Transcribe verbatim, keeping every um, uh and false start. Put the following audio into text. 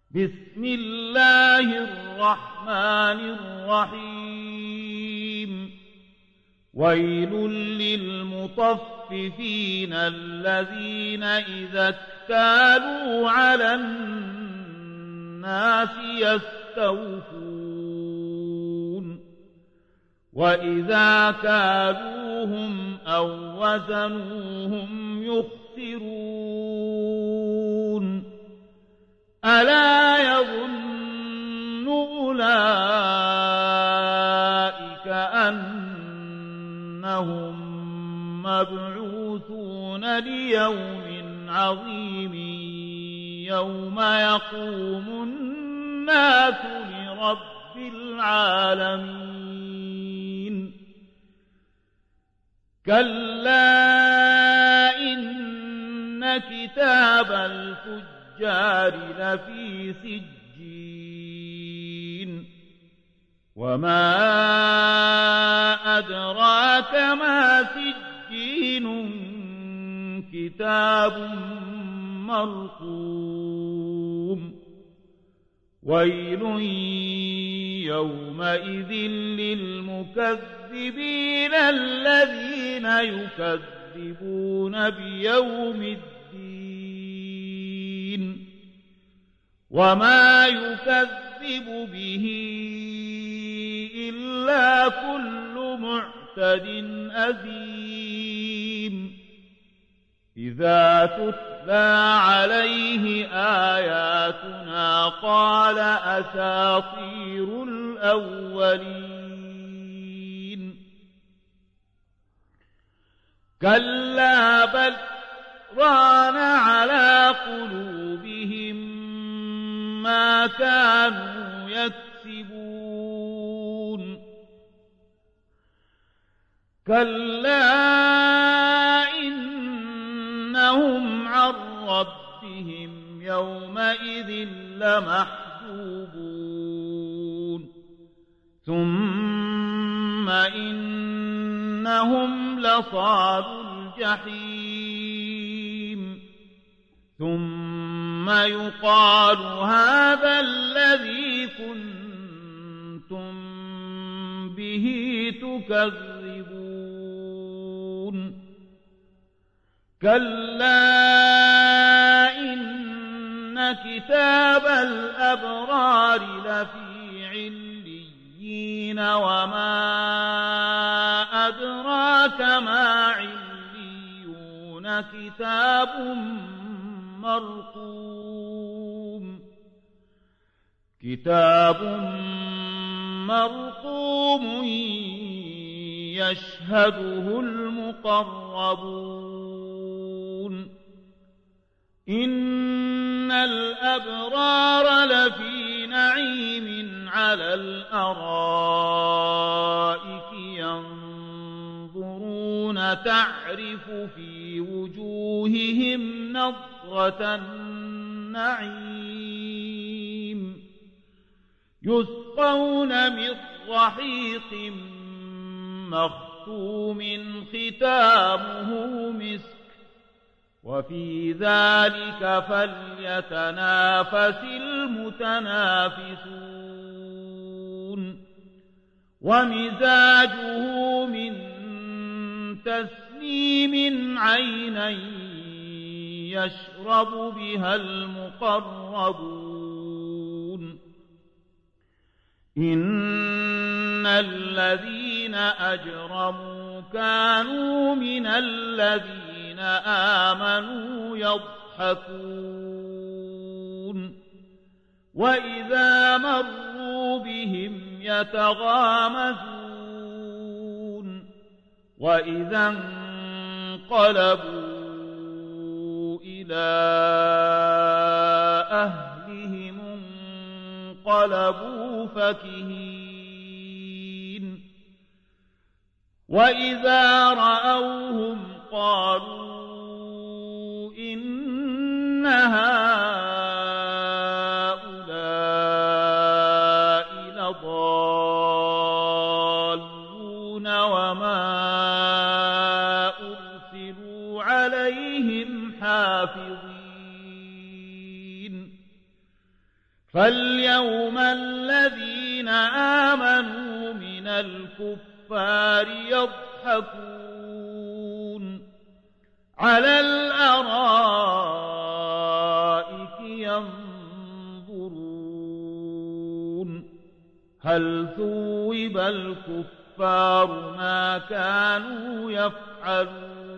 بسم الله الرحمن الرحيم ويل للمطففين الذين إذا اكتالوا على الناس يستوفون وإذا كالوهم أو وزنوهم يخسرون ألا يظن أولئك أنهم مبعوثون ليوم عظيم يوم يقوم الناس لرب العالمين كلا إن كتاب الفجار الفجار لفي سجين وما أدراك ما سجين كتاب مرقوم ويل يومئذ للمكذبين الذين يكذبون بيوم الدين وما يكذب به إلا كل معتد أثيم إذا تتلى عليه آياتنا قال أساطير الأولين كلا بل ران على قلوبهم ما كانوا يكسبون كلا إنهم عن ربهم يومئذ لمحجوبون ثم إنهم لصالو الجحيم ثم يقال هذا الذي كنتم به تكذبون كلا إن كتاب الأبرار لفي عليين وما أدراك ما عليون كتاب مرقوم كتاب مرقوم يشهده المقربون إن الأبرار لفي نعيم على الأرائك ينظرون تعرف في وجوههم نضرة النعيم يسقون من رحيق مختوم ختامه مسك وفي ذلك فليتنافس المتنافسون ومزاجه من تسنيم عينا يشرب بها المقربون إن الذين أجرموا كانوا من الذين آمنوا يضحكون وإذا مروا بهم يتغامزون وإذا انقلبوا إلى أهلهم انقلبوا فكهين وإذا رأوهم قالوا إن هؤلاء لضالون وما أرسلوا عليهم حافظين فاليوم الذين آمنوا من الكفار يضحكون على الأرائك ينظرون هل ثوب الكفار ما كانوا يفعلون